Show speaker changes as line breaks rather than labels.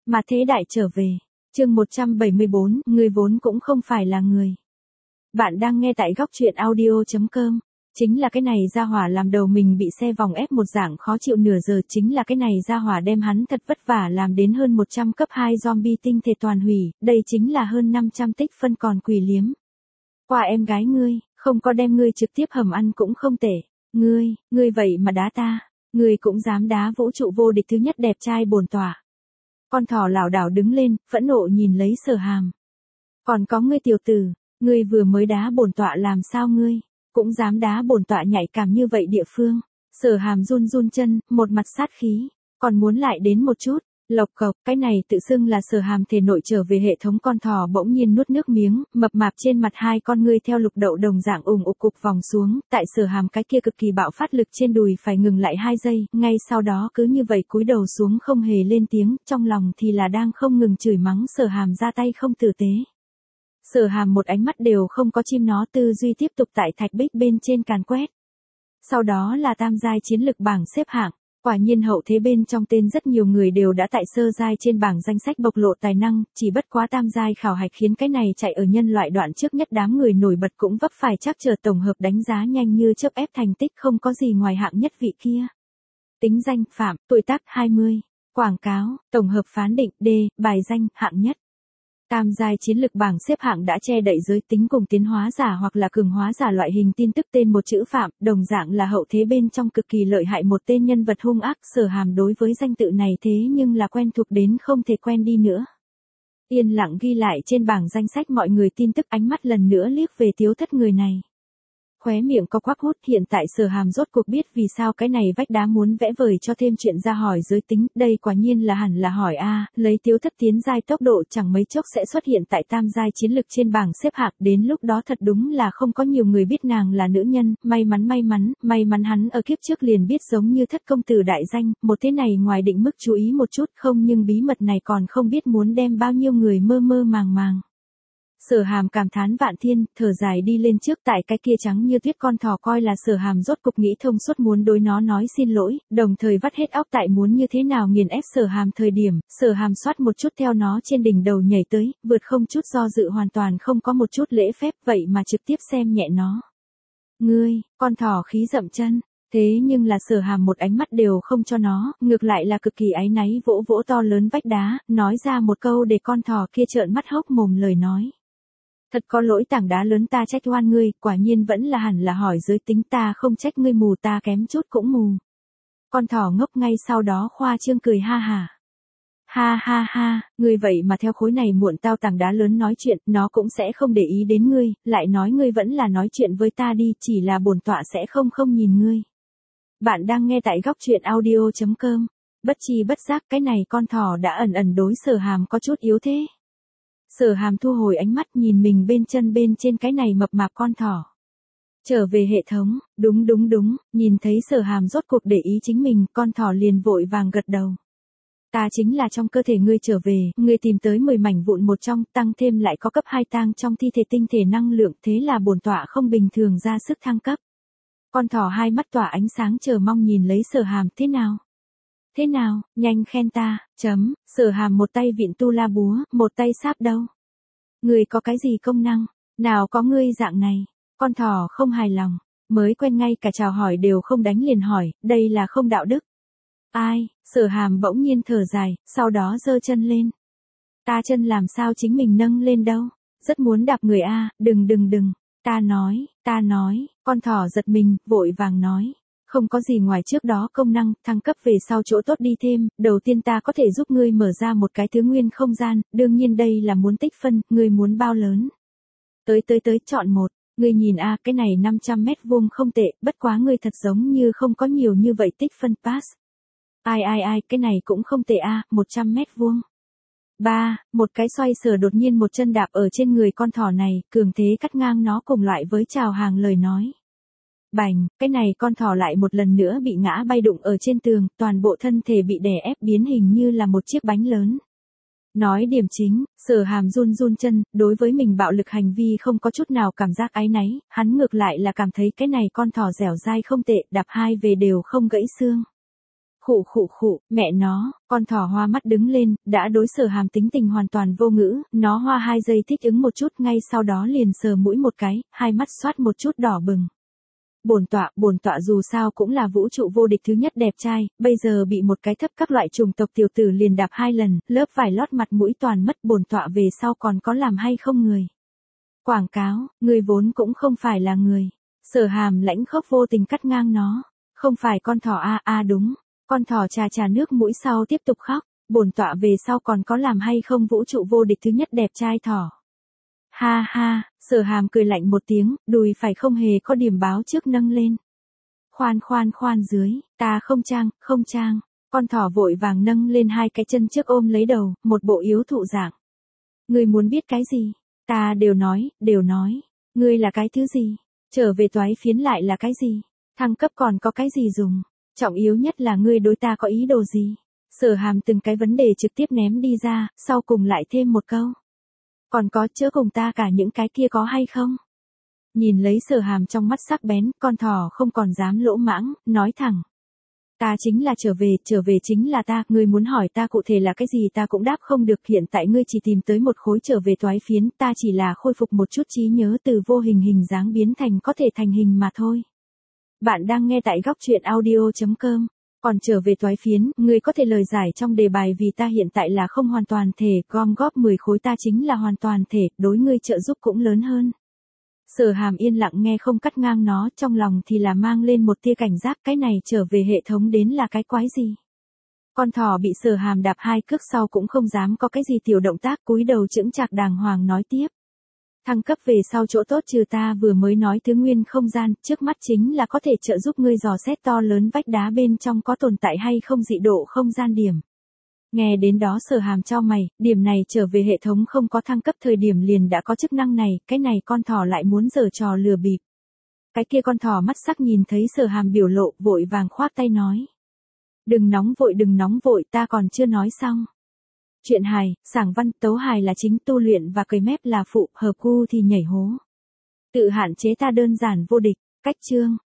Mà thế đại trở về. Chương 174, người vốn cũng không phải là người. Bạn đang nghe tại góc truyện audio.com. Chính là cái này ra hỏa làm đầu mình bị xe vòng ép một dạng khó chịu nửa giờ, chính là cái này ra hỏa đem hắn thật vất vả làm đến hơn 100 cấp 2 zombie tinh thể toàn hủy, đây chính là hơn 500 tích phân còn quỷ liếm. Qua em gái ngươi, không có đem ngươi trực tiếp hầm ăn cũng không tệ. Ngươi vậy mà đá ta, ngươi cũng dám đá vũ trụ vô địch thứ nhất đẹp trai bổn tỏa. Con thỏ lảo đảo đứng lên, phẫn nộ nhìn lấy Sở Hàm. Còn có ngươi tiểu tử, ngươi vừa mới đá bổn tọa làm sao ngươi, cũng dám đá bổn tọa nhạy cảm như vậy địa phương. Sở Hàm run run chân, một mặt sát khí, còn muốn lại đến một chút. Lộc cộc, cái này tự xưng là Sở Hàm thể nội trở về hệ thống con thỏ bỗng nhiên nuốt nước miếng, mập mạp trên mặt hai con ngươi theo lục đậu đồng dạng cục vòng xuống, tại Sở Hàm cái kia cực kỳ bạo phát lực trên đùi phải ngừng lại 2 giây, ngay sau đó cứ như vậy cúi đầu xuống không hề lên tiếng, trong lòng thì là đang không ngừng chửi mắng Sở Hàm ra tay không tử tế. Sở Hàm một ánh mắt đều không có chim nó tư duy tiếp tục tại thạch bích bên trên càn quét. Sau đó là tam giai chiến lực bảng xếp hạng. Quả nhiên hậu thế bên trong tên rất nhiều người đều đã tại sơ giai trên bảng danh sách bộc lộ tài năng, chỉ bất quá tam giai khảo hạch khiến cái này chạy ở nhân loại đoạn trước nhất đám người nổi bật cũng vấp phải chắc chờ tổng hợp đánh giá nhanh như chớp ép thành tích không có gì ngoài hạng nhất vị kia. Tính danh, Phạm, tuổi tác 20, quảng cáo, tổng hợp phán định D, bài danh, hạng nhất. Tam giai chiến lực bảng xếp hạng đã che đậy giới tính cùng tiến hóa giả hoặc là cường hóa giả loại hình tin tức tên một chữ Phạm, đồng dạng là hậu thế bên trong cực kỳ lợi hại một tên nhân vật hung ác. Sở Hàm đối với danh tự này thế nhưng là quen thuộc đến không thể quen đi nữa. Yên lặng ghi lại trên bảng danh sách mọi người tin tức, ánh mắt lần nữa liếc về Tiếu Thất người này. Khóe miệng có quắc hút, hiện tại Sở Hàm rốt cuộc biết vì sao cái này vách đá muốn vẽ vời cho thêm chuyện ra hỏi giới tính, đây quả nhiên là hẳn là hỏi a, lấy Tiếu Thất tiến giai tốc độ chẳng mấy chốc sẽ xuất hiện tại tam giai chiến lực trên bảng xếp hạng, đến lúc đó thật đúng là không có nhiều người biết nàng là nữ nhân, may mắn hắn ở kiếp trước liền biết giống như Thất công tử đại danh, một thế này ngoài định mức chú ý một chút không nhưng bí mật này còn không biết muốn đem bao nhiêu người mơ mơ màng. Sở Hàm cảm thán vạn thiên, thở dài đi lên trước, tại cái kia trắng như tuyết con thỏ coi là Sở Hàm rốt cục nghĩ thông suốt muốn đối nó nói xin lỗi, đồng thời vắt hết óc tại muốn như thế nào nghiền ép Sở Hàm thời điểm, Sở Hàm xoát một chút theo nó trên đỉnh đầu nhảy tới, vượt không chút do dự hoàn toàn không có một chút lễ phép, vậy mà trực tiếp xem nhẹ nó. Ngươi, con thỏ khí dậm chân, thế nhưng là Sở Hàm một ánh mắt đều không cho nó, ngược lại là cực kỳ áy náy vỗ vỗ to lớn vách đá, nói ra một câu để con thỏ kia trợn mắt hốc mồm lời nói. Thật có lỗi tảng đá lớn, ta trách oan ngươi, quả nhiên vẫn là hẳn là hỏi giới tính, ta không trách ngươi mù, ta kém chút cũng mù. Con thỏ ngốc ngay sau đó khoa trương cười ha hả. Ha, ngươi vậy mà theo khối này muộn tao tảng đá lớn nói chuyện, nó cũng sẽ không để ý đến ngươi, lại nói ngươi vẫn là nói chuyện với ta đi, chỉ là bổn tọa sẽ không nhìn ngươi. Bạn đang nghe tại góc truyện audio.com. Bất chi bất giác cái này con thỏ đã ẩn đối Sở Hàm có chút yếu thế. Sở Hàm thu hồi ánh mắt nhìn mình bên chân bên trên cái này mập mạp con thỏ. Trở về hệ thống, đúng, nhìn thấy Sở Hàm rốt cuộc để ý chính mình, con thỏ liền vội vàng gật đầu. Ta chính là trong cơ thể ngươi trở về, ngươi tìm tới 10 mảnh vụn một trong, tăng thêm lại có cấp 2 tang trong thi thể tinh thể năng lượng, thế là bổn tọa không bình thường ra sức thăng cấp. Con thỏ hai mắt tỏa ánh sáng chờ mong nhìn lấy Sở Hàm, thế nào, nhanh khen ta, Sở Hàm một tay vịn tu la búa, một tay sáp đâu. Ngươi có cái gì công năng, nào có ngươi dạng này, con thỏ không hài lòng, mới quen ngay cả chào hỏi đều không đánh liền hỏi, đây là không đạo đức. Ai, Sở Hàm bỗng nhiên thở dài, sau đó giơ chân lên. Ta chân làm sao chính mình nâng lên đâu, rất muốn đạp người a, đừng, ta nói, con thỏ giật mình, vội vàng nói. Không có gì ngoài trước đó công năng, thăng cấp về sau chỗ tốt đi thêm, đầu tiên ta có thể giúp ngươi mở ra một cái thứ nguyên không gian, đương nhiên đây là muốn tích phân, ngươi muốn bao lớn. Tới, chọn một, ngươi nhìn a, cái này 500 mét vuông không tệ, bất quá ngươi thật giống như không có nhiều như vậy tích phân pass. Ai, cái này cũng không tệ a, 100 mét vuông. Một cái xoay sở đột nhiên một chân đạp ở trên người con thỏ này, cường thế cắt ngang nó cùng loại với chào hàng lời nói. Bành, cái này con thỏ lại một lần nữa bị ngã bay đụng ở trên tường, toàn bộ thân thể bị đè ép biến hình như là một chiếc bánh lớn. Nói điểm chính, Sở Hàm run chân, đối với mình bạo lực hành vi không có chút nào cảm giác áy náy, hắn ngược lại là cảm thấy cái này con thỏ dẻo dai không tệ, đạp 2 về đều không gãy xương. Khụ khụ khụ, mẹ nó, con thỏ hoa mắt đứng lên, đã đối Sở Hàm tính tình hoàn toàn vô ngữ, nó hoa 2 giây thích ứng một chút, ngay sau đó liền sờ mũi một cái, hai mắt xoát một chút đỏ bừng. Bổn tọa dù sao cũng là vũ trụ vô địch thứ nhất đẹp trai, bây giờ bị một cái thấp các loại chủng tộc tiểu tử liền đạp 2 lần, lớp vải lót mặt mũi toàn mất, bổn tọa về sau còn có làm hay không người. Quảng cáo, người vốn cũng không phải là người. Sở Hàm lãnh khốc vô tình cắt ngang nó. Không phải con thỏ đúng. Con thỏ trà nước mũi sau tiếp tục khóc. Bổn tọa về sau còn có làm hay không vũ trụ vô địch thứ nhất đẹp trai thỏ. Ha ha, Sở Hàm cười lạnh một tiếng, đùi phải không hề có điểm báo trước nâng lên. Khoan dưới, ta không trang. Con thỏ vội vàng nâng lên 2 cái chân trước ôm lấy đầu, một bộ yếu thụ dạng. Ngươi muốn biết cái gì? Ta đều nói. Ngươi là cái thứ gì? Trở về toái phiến lại là cái gì? Thăng cấp còn có cái gì dùng? Trọng yếu nhất là ngươi đối ta có ý đồ gì? Sở Hàm từng cái vấn đề trực tiếp ném đi ra, sau cùng lại thêm một câu. Còn có chớ cùng ta cả những cái kia có hay không? Nhìn lấy Sở Hàm trong mắt sắc bén, con thỏ không còn dám lỗ mãng, nói thẳng. Ta chính là trở về chính là ta, ngươi muốn hỏi ta cụ thể là cái gì ta cũng đáp không được, hiện tại ngươi chỉ tìm tới một khối trở về toái phiến, ta chỉ là khôi phục một chút trí nhớ từ vô hình hình dáng biến thành có thể thành hình mà thôi. Bạn đang nghe tại góc truyện audio.com. Còn trở về toái phiến, ngươi có thể lời giải trong đề bài vì ta hiện tại là không hoàn toàn thể, gom góp 10 khối ta chính là hoàn toàn thể, đối ngươi trợ giúp cũng lớn hơn. Sở Hàm yên lặng nghe không cắt ngang nó, trong lòng thì là mang lên một tia cảnh giác, cái này trở về hệ thống đến là cái quái gì. Con thỏ bị Sở Hàm đạp 2 cước sau cũng không dám có cái gì tiểu động tác, cúi đầu chững chạc đàng hoàng nói tiếp. Thăng cấp về sau chỗ tốt trừ ta vừa mới nói thứ nguyên không gian, trước mắt chính là có thể trợ giúp ngươi dò xét to lớn vách đá bên trong có tồn tại hay không dị độ không gian điểm. Nghe đến đó Sở Hàm chau mày, điểm này trở về hệ thống không có thăng cấp thời điểm liền đã có chức năng này, cái này con thỏ lại muốn giở trò lừa bịp. Cái kia con thỏ mắt sắc nhìn thấy Sở Hàm biểu lộ, vội vàng khoác tay nói. Đừng nóng vội, ta còn chưa nói xong. Chuyện hài, sảng văn, tấu hài là chính, tu luyện và cười mép là phụ, hợp gu thì nhảy hố. Tự hạn chế ta đơn giản vô địch, cách chương.